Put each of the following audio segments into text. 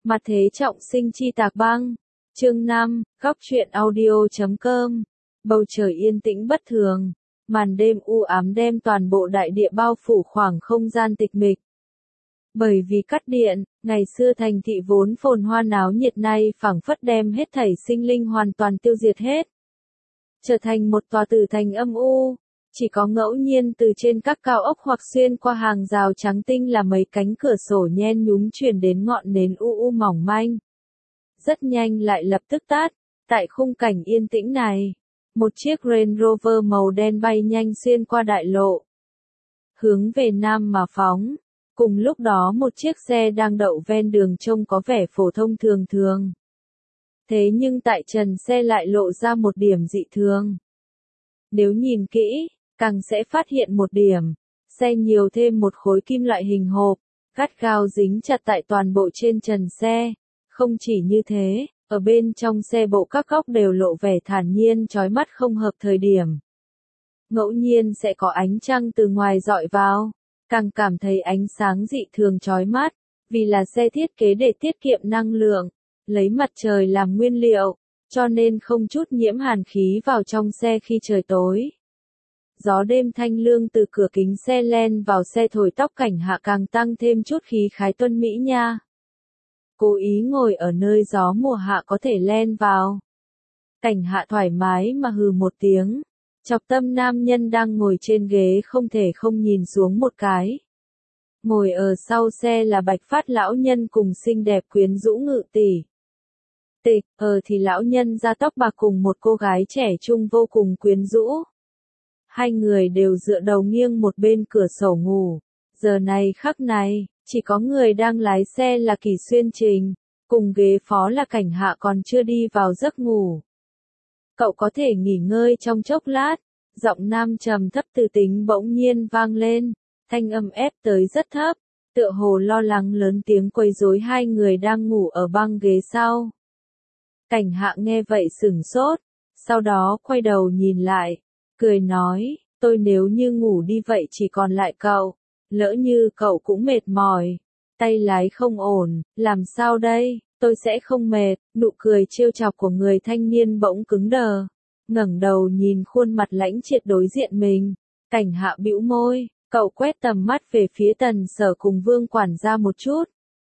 Mặt thế trọng sinh chi tạc băng. Chương 5, góc truyện audio.com. Bầu trời yên tĩnh bất thường. Màn đêm u ám đem toàn bộ đại địa bao phủ khoảng không gian tịch mịch. Bởi vì cắt điện, ngày xưa thành thị vốn phồn hoa náo nhiệt nay phảng phất đem hết thảy sinh linh hoàn toàn tiêu diệt hết. Trở thành một tòa tử thành âm u. Chỉ có ngẫu nhiên từ trên các cao ốc hoặc xuyên qua hàng rào trắng tinh là mấy cánh cửa sổ nhen nhúm truyền đến ngọn nến u mỏng manh. Rất nhanh lại lập tức tắt. Tại khung cảnh yên tĩnh này, một chiếc Range Rover màu đen bay nhanh xuyên qua đại lộ, hướng về nam mà phóng. Cùng lúc đó một chiếc xe đang đậu ven đường trông có vẻ phổ thông thường thường. Thế nhưng tại trần xe lại lộ ra một điểm dị thường. Nếu nhìn kỹ, càng sẽ phát hiện một điểm. Xe nhiều thêm một khối kim loại hình hộp, gắt gao dính chặt tại toàn bộ trên trần xe. Không chỉ như thế, ở bên trong xe bộ các góc đều lộ vẻ thản nhiên chói mắt không hợp thời điểm. Ngẫu nhiên sẽ có ánh trăng từ ngoài dọi vào, càng cảm thấy ánh sáng dị thường chói mắt, vì là xe thiết kế để tiết kiệm năng lượng, lấy mặt trời làm nguyên liệu, cho nên không chút nhiễm hàn khí vào trong xe khi trời tối. Gió đêm thanh lương từ cửa kính xe len vào xe thổi tóc Cảnh Hạ càng tăng thêm chút khí khái tuân mỹ nha. Cố ý ngồi ở nơi gió mùa hạ có thể len vào. Cảnh Hạ thoải mái mà hừ một tiếng, chọc tâm nam nhân đang ngồi trên ghế không thể không nhìn xuống một cái. Ngồi ở sau xe là bạch phát lão nhân cùng xinh đẹp quyến rũ Ngự tỷ. Thì lão nhân da tóc bạc cùng một cô gái trẻ trung vô cùng quyến rũ. Hai người đều dựa đầu nghiêng một bên cửa sổ ngủ. Giờ này khắc này, chỉ có người đang lái xe là Kỳ Xuyên Trình, cùng ghế phó là Cảnh Hạ còn chưa đi vào giấc ngủ. Cậu có thể nghỉ ngơi trong chốc lát. Giọng nam trầm thấp từ tính bỗng nhiên vang lên, thanh âm ép tới rất thấp, tựa hồ lo lắng lớn tiếng quấy rối hai người đang ngủ ở băng ghế sau. Cảnh Hạ nghe vậy sửng sốt, sau đó quay đầu nhìn lại, cười nói, tôi nếu như ngủ đi vậy chỉ còn lại cậu, lỡ như cậu cũng mệt mỏi, tay lái không ổn, làm sao đây, tôi sẽ không mệt. Nụ cười trêu chọc của người thanh niên bỗng cứng đờ, ngẩng đầu nhìn khuôn mặt lãnh triệt đối diện mình. Cảnh Hạ bĩu môi, cậu quét tầm mắt về phía Tần Sở cùng Vương quản gia một chút.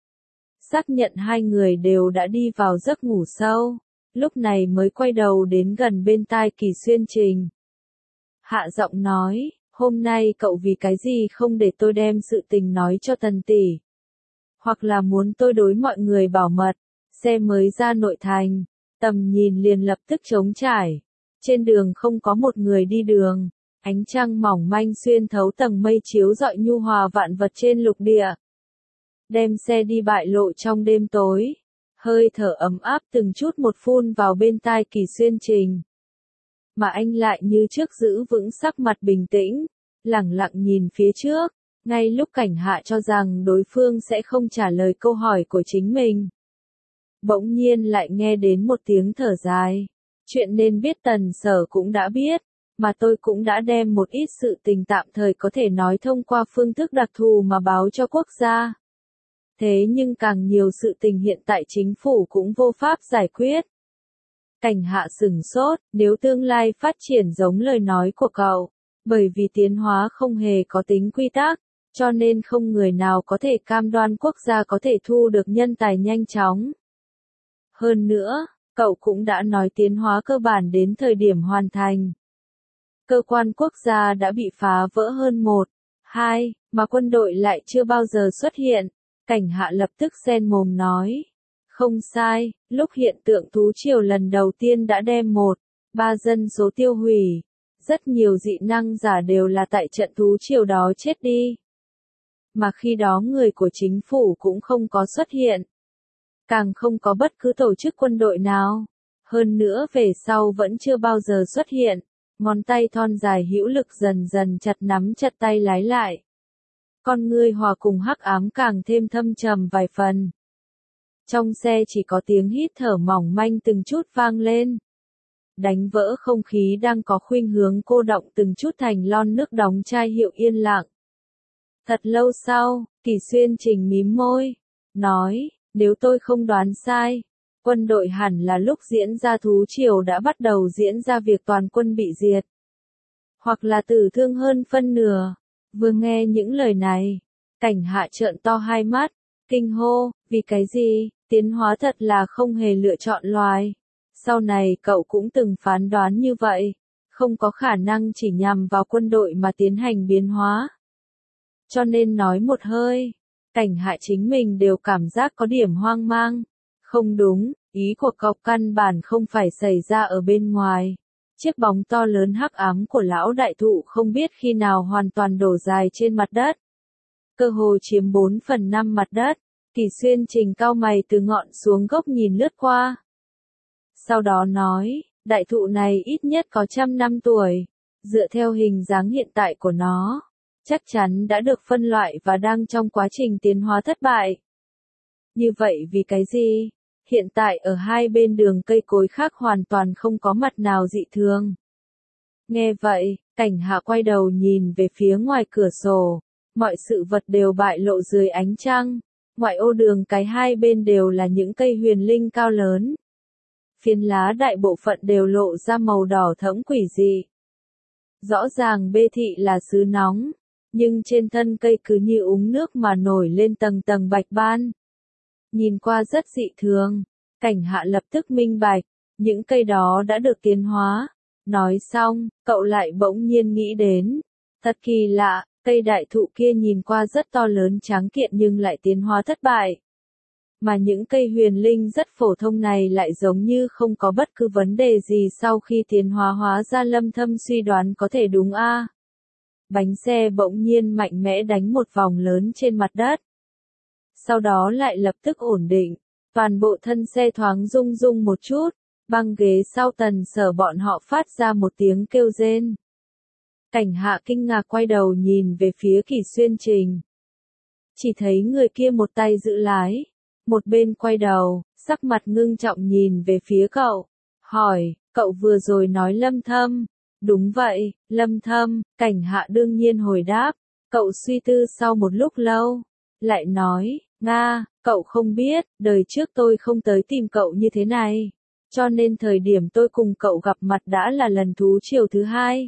Xác nhận hai người đều đã đi vào giấc ngủ sâu, lúc này mới quay đầu đến gần bên tai Kỳ Xuyên Trình. Hạ giọng nói, hôm nay cậu vì cái gì không để tôi đem sự tình nói cho Tần tỷ? Hoặc là muốn tôi đối mọi người bảo mật? Xe mới ra nội thành, tầm nhìn liền lập tức trống trải. Trên đường không có một người đi đường, ánh trăng mỏng manh xuyên thấu tầng mây chiếu rọi nhu hòa vạn vật trên lục địa. Đem xe đi bại lộ trong đêm tối, hơi thở ấm áp từng chút một phun vào bên tai Kỳ Xuyên Trình. Mà anh lại như trước giữ vững sắc mặt bình tĩnh, lẳng lặng nhìn phía trước, ngay lúc Cảnh Hạ cho rằng đối phương sẽ không trả lời câu hỏi của chính mình. Bỗng nhiên lại nghe đến một tiếng thở dài. Chuyện nên biết Tần Sở cũng đã biết, mà tôi cũng đã đem một ít sự tình tạm thời có thể nói thông qua phương thức đặc thù mà báo cho quốc gia. Thế nhưng càng nhiều sự tình hiện tại chính phủ cũng vô pháp giải quyết. Cảnh Hạ sửng sốt, nếu tương lai phát triển giống lời nói của cậu, bởi vì tiến hóa không hề có tính quy tắc, cho nên không người nào có thể cam đoan quốc gia có thể thu được nhân tài nhanh chóng. Hơn nữa, cậu cũng đã nói tiến hóa cơ bản đến thời điểm hoàn thành. Cơ quan quốc gia đã bị phá vỡ hơn 2, mà quân đội lại chưa bao giờ xuất hiện. Cảnh Hạ lập tức xen mồm nói. Không sai, lúc hiện tượng thú triều lần đầu tiên đã đem 3 dân số tiêu hủy. Rất nhiều dị năng giả đều là tại trận thú triều đó chết đi. Mà khi đó người của chính phủ cũng không có xuất hiện. Càng không có bất cứ tổ chức quân đội nào. Hơn nữa về sau vẫn chưa bao giờ xuất hiện. Ngón tay thon dài hữu lực dần dần chặt nắm chặt tay lái lại. Con ngươi hòa cùng hắc ám càng thêm thâm trầm vài phần. Trong xe chỉ có tiếng hít thở mỏng manh từng chút vang lên. Đánh vỡ không khí đang có khuynh hướng cô động từng chút thành lon nước đóng chai hiệu yên lặng. Thật lâu sau, Kỳ Xuyên Trình mím môi, nói, Nếu tôi không đoán sai, quân đội hẳn là lúc diễn ra thú triều đã bắt đầu diễn ra việc toàn quân bị diệt. Hoặc là tử thương hơn phân nửa. Vừa nghe những lời này, Cảnh Hạ trợn to hai mắt, kinh hô, vì cái gì, tiến hóa thật là không hề lựa chọn loài. Sau này cậu cũng từng phán đoán như vậy, không có khả năng chỉ nhằm vào quân đội mà tiến hành biến hóa. Cho nên nói một hơi, Cảnh Hạ chính mình đều cảm giác có điểm hoang mang. Không đúng, ý của cậu căn bản không phải xảy ra ở bên ngoài. Chiếc bóng to lớn hắc ám của lão đại thụ không biết khi nào hoàn toàn đổ dài trên mặt đất. Cơ hồ chiếm 4/5 mặt đất, Kỳ Xuyên Trình cau mày từ ngọn xuống gốc nhìn lướt qua. Sau đó nói, đại thụ này ít nhất có 100 năm tuổi, dựa theo hình dáng hiện tại của nó, chắc chắn đã được phân loại và đang trong quá trình tiến hóa thất bại. Như vậy vì cái gì? Hiện tại ở hai bên đường cây cối khác hoàn toàn không có mặt nào dị thường. Nghe vậy, Cảnh Hạ quay đầu nhìn về phía ngoài cửa sổ, mọi sự vật đều bại lộ dưới ánh trăng, ngoại ô đường cái hai bên đều là những cây huyền linh cao lớn. Phiến lá đại bộ phận đều lộ ra màu đỏ thẫm quỷ dị. Rõ ràng bê thị là xứ nóng, nhưng trên thân cây cứ như uống nước mà nổi lên tầng tầng bạch ban. Nhìn qua rất dị thường, Cảnh Hạ lập tức minh bạch, những cây đó đã được tiến hóa. Nói xong, cậu lại bỗng nhiên nghĩ đến, thật kỳ lạ, cây đại thụ kia nhìn qua rất to lớn tráng kiện nhưng lại tiến hóa thất bại. Mà những cây huyền linh rất phổ thông này lại giống như không có bất cứ vấn đề gì sau khi tiến hóa ra Lâm Thâm suy đoán có thể đúng a. Bánh xe bỗng nhiên mạnh mẽ đánh một vòng lớn trên mặt đất. Sau đó lại lập tức ổn định, toàn bộ thân xe thoáng rung rung một chút, băng ghế sau Tần Sở bọn họ phát ra một tiếng kêu rên. Cảnh Hạ kinh ngạc quay đầu nhìn về phía Kỳ Xuyên Trình. Chỉ thấy người kia một tay giữ lái, một bên quay đầu, sắc mặt ngưng trọng nhìn về phía cậu, hỏi, cậu vừa rồi nói Lâm Thâm. Đúng vậy, Lâm Thâm, Cảnh Hạ đương nhiên hồi đáp, cậu suy tư sau một lúc lâu, lại nói, Nga, cậu không biết, đời trước tôi không tới tìm cậu như thế này, cho nên thời điểm tôi cùng cậu gặp mặt đã là lần thú triều thứ hai.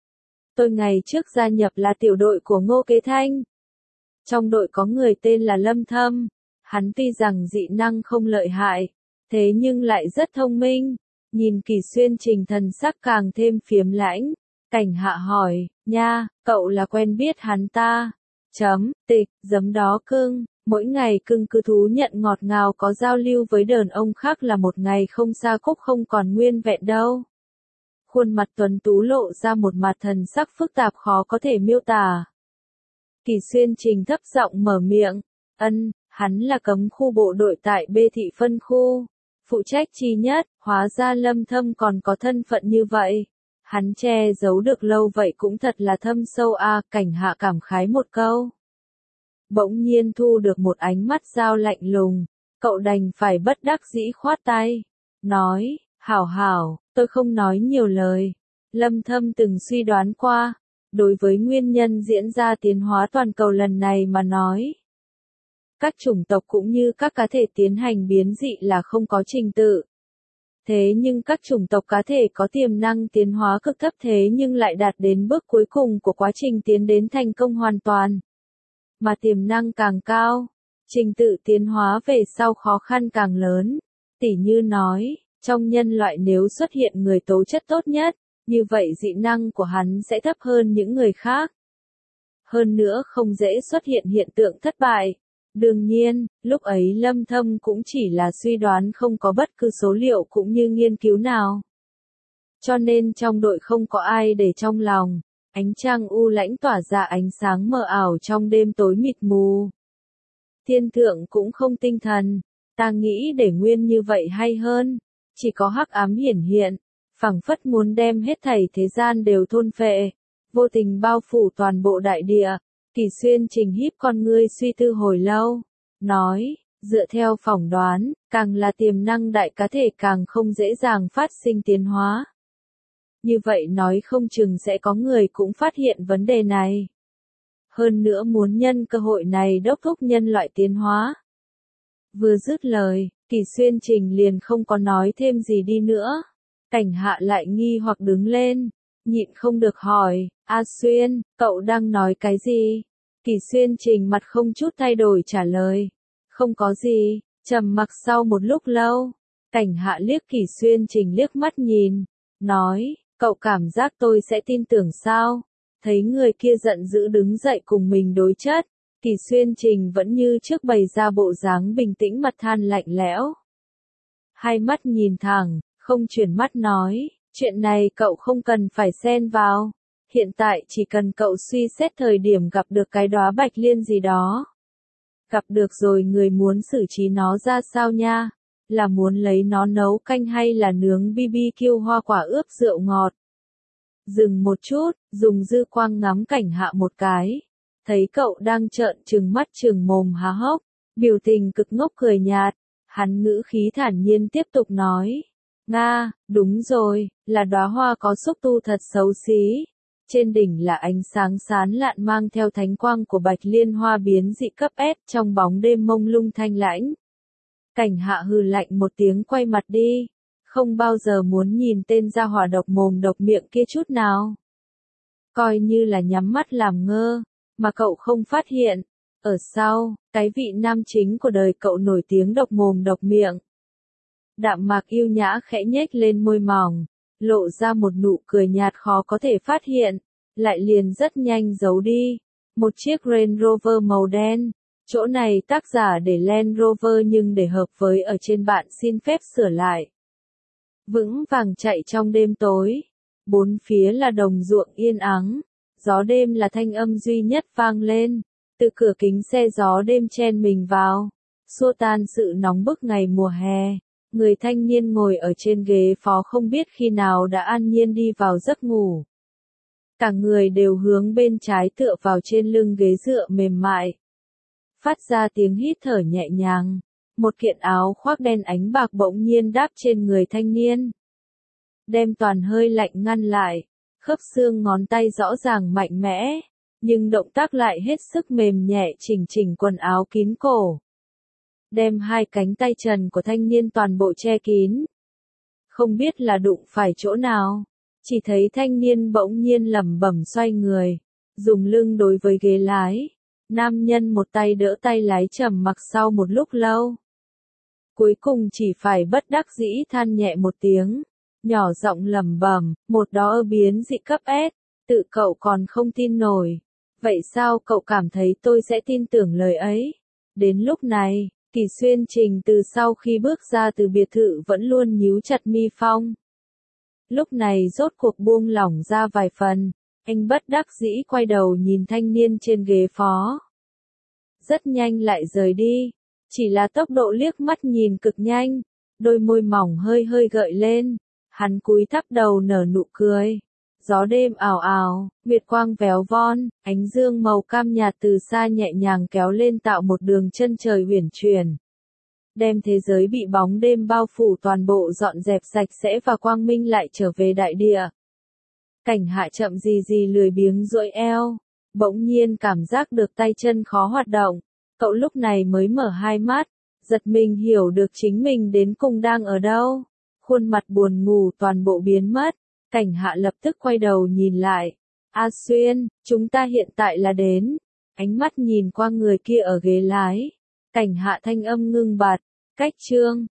Tôi ngày trước gia nhập là tiểu đội của Ngô Kế Thanh. Trong đội có người tên là Lâm Thâm, hắn tuy rằng dị năng không lợi hại, thế nhưng lại rất thông minh. Nhìn Kỳ Xuyên Trình thần sắc càng thêm phiếm lãnh, Cảnh Hạ hỏi, nha, cậu là quen biết hắn ta. Tịch, giấm đó cưng, mỗi ngày cưng cứ thú nhận ngọt ngào có giao lưu với đàn ông khác là một ngày không xa cúc không còn nguyên vẹn đâu. Khuôn mặt tuấn tú lộ ra một mặt thần sắc phức tạp khó có thể miêu tả. Kỳ Xuyên Trình thấp giọng mở miệng, hắn là cấm khu bộ đội tại B thị phân khu, phụ trách chi nhất, hóa ra Lâm Thâm còn có thân phận như vậy. Hắn che giấu được lâu vậy cũng thật là thâm sâu a. Cảnh Hạ cảm khái một câu. Bỗng nhiên thu được một ánh mắt dao lạnh lùng, cậu đành phải bất đắc dĩ khoát tay, nói, hảo, tôi không nói nhiều lời. Lâm Thâm từng suy đoán qua, đối với nguyên nhân diễn ra tiến hóa toàn cầu lần này mà nói. Các chủng tộc cũng như các cá thể tiến hành biến dị là không có trình tự. Thế nhưng các chủng tộc cá thể có tiềm năng tiến hóa cực thấp thế nhưng lại đạt đến bước cuối cùng của quá trình tiến đến thành công hoàn toàn. Mà tiềm năng càng cao, trình tự tiến hóa về sau khó khăn càng lớn. Tỉ như nói, trong nhân loại nếu xuất hiện người tố chất tốt nhất, như vậy dị năng của hắn sẽ thấp hơn những người khác. Hơn nữa không dễ xuất hiện hiện tượng thất bại. Đương nhiên, lúc ấy Lâm Thâm cũng chỉ là suy đoán không có bất cứ số liệu cũng như nghiên cứu nào. Cho nên trong đội không có ai để trong lòng, ánh trăng u lãnh tỏa ra ánh sáng mờ ảo trong đêm tối mịt mù. Thiên thượng cũng không tinh thần, ta nghĩ để nguyên như vậy hay hơn, chỉ có hắc ám hiển hiện, phảng phất muốn đem hết thảy thế gian đều thôn phệ, vô tình bao phủ toàn bộ đại địa. Kỳ Xuyên Trình híp con ngươi suy tư hồi lâu, nói, dựa theo phỏng đoán, càng là tiềm năng đại cá thể càng không dễ dàng phát sinh tiến hóa. Như vậy nói không chừng sẽ có người cũng phát hiện vấn đề này. Hơn nữa muốn nhân cơ hội này đốc thúc nhân loại tiến hóa. Vừa dứt lời, Kỳ Xuyên Trình liền không có nói thêm gì đi nữa. Cảnh Hạ lại nghi hoặc đứng lên, nhịn không được hỏi, A Xuyên, cậu đang nói cái gì? Kỳ Xuyên Trình mặt không chút thay đổi trả lời, không có gì. Trầm mặc sau một lúc lâu, Cảnh Hạ liếc Kỳ Xuyên Trình liếc mắt nhìn, nói, cậu cảm giác tôi sẽ tin tưởng sao? Thấy người kia giận dữ đứng dậy cùng mình đối chất, Kỳ Xuyên Trình vẫn như trước bày ra bộ dáng bình tĩnh mặt than lạnh lẽo. Hai mắt nhìn thẳng, không chuyển mắt nói, chuyện này cậu không cần phải xen vào. Hiện tại chỉ cần cậu suy xét thời điểm gặp được cái đóa bạch liên gì đó. Gặp được rồi người muốn xử trí nó ra sao nha? Là muốn lấy nó nấu canh hay là nướng BBQ hoa quả ướp rượu ngọt? Dừng một chút, dùng dư quang ngắm Cảnh Hạ một cái. Thấy cậu đang trợn trừng mắt trừng mồm há hốc, biểu tình cực ngốc cười nhạt. Hắn ngữ khí thản nhiên tiếp tục nói. Nga, đúng rồi, là đóa hoa có xúc tu thật xấu xí. Trên đỉnh là ánh sáng sán lạn mang theo thánh quang của bạch liên hoa biến dị cấp S trong bóng đêm mông lung thanh lãnh. Cảnh Hạ hừ lạnh một tiếng quay mặt đi. Không bao giờ muốn nhìn tên gia hỏa độc mồm độc miệng kia chút nào. Coi như là nhắm mắt làm ngơ, mà cậu không phát hiện. Ở sau, cái vị nam chính của đời cậu nổi tiếng độc mồm độc miệng. Đạm Mạc yêu nhã khẽ nhếch lên môi mỏng, lộ ra một nụ cười nhạt khó có thể phát hiện, lại liền rất nhanh giấu đi. Một chiếc Range Rover màu đen, chỗ này tác giả để Land Rover nhưng để hợp với ở trên bạn xin phép sửa lại. Vững vàng chạy trong đêm tối, bốn phía là đồng ruộng yên ắng, gió đêm là thanh âm duy nhất vang lên, từ cửa kính xe gió đêm chen mình vào, xua tan sự nóng bức ngày mùa hè. Người thanh niên ngồi ở trên ghế phó không biết khi nào đã an nhiên đi vào giấc ngủ. Cả người đều hướng bên trái tựa vào trên lưng ghế dựa mềm mại. Phát ra tiếng hít thở nhẹ nhàng. Một kiện áo khoác đen ánh bạc bỗng nhiên đáp trên người thanh niên. Đem toàn hơi lạnh ngăn lại. Khớp xương ngón tay rõ ràng mạnh mẽ. Nhưng động tác lại hết sức mềm nhẹ chỉnh quần áo kín cổ. Đem hai cánh tay trần của thanh niên toàn bộ che kín. Không biết là đụng phải chỗ nào, chỉ thấy thanh niên bỗng nhiên lẩm bẩm xoay người, dùng lưng đối với ghế lái. Nam nhân một tay đỡ tay lái trầm mặc sau một lúc lâu. Cuối cùng chỉ phải bất đắc dĩ than nhẹ một tiếng, nhỏ giọng lẩm bẩm, một đó biến dị cấp S, tự cậu còn không tin nổi. Vậy sao cậu cảm thấy tôi sẽ tin tưởng lời ấy? Đến lúc này, Kỳ Xuyên Trình từ sau khi bước ra từ biệt thự vẫn luôn nhíu chặt mi phong. Lúc này rốt cuộc buông lỏng ra vài phần, anh bất đắc dĩ quay đầu nhìn thanh niên trên ghế phó. Rất nhanh lại rời đi, chỉ là tốc độ liếc mắt nhìn cực nhanh, đôi môi mỏng hơi gợi lên, hắn cúi thấp đầu nở nụ cười. Gió đêm ảo ảo, nguyệt quang véo von, ánh dương màu cam nhạt từ xa nhẹ nhàng kéo lên tạo một đường chân trời uyển chuyển. Đem thế giới bị bóng đêm bao phủ toàn bộ dọn dẹp sạch sẽ và quang minh lại trở về đại địa. Cảnh Hạ chậm gì lười biếng duỗi eo, bỗng nhiên cảm giác được tay chân khó hoạt động. Cậu lúc này mới mở hai mắt, giật mình hiểu được chính mình đến cùng đang ở đâu. Khuôn mặt buồn ngủ toàn bộ biến mất. Cảnh Hạ lập tức quay đầu nhìn lại. A Xuyên, chúng ta hiện tại là đến. Ánh mắt nhìn qua người kia ở ghế lái. Cảnh Hạ thanh âm ngưng bặt. Cách chương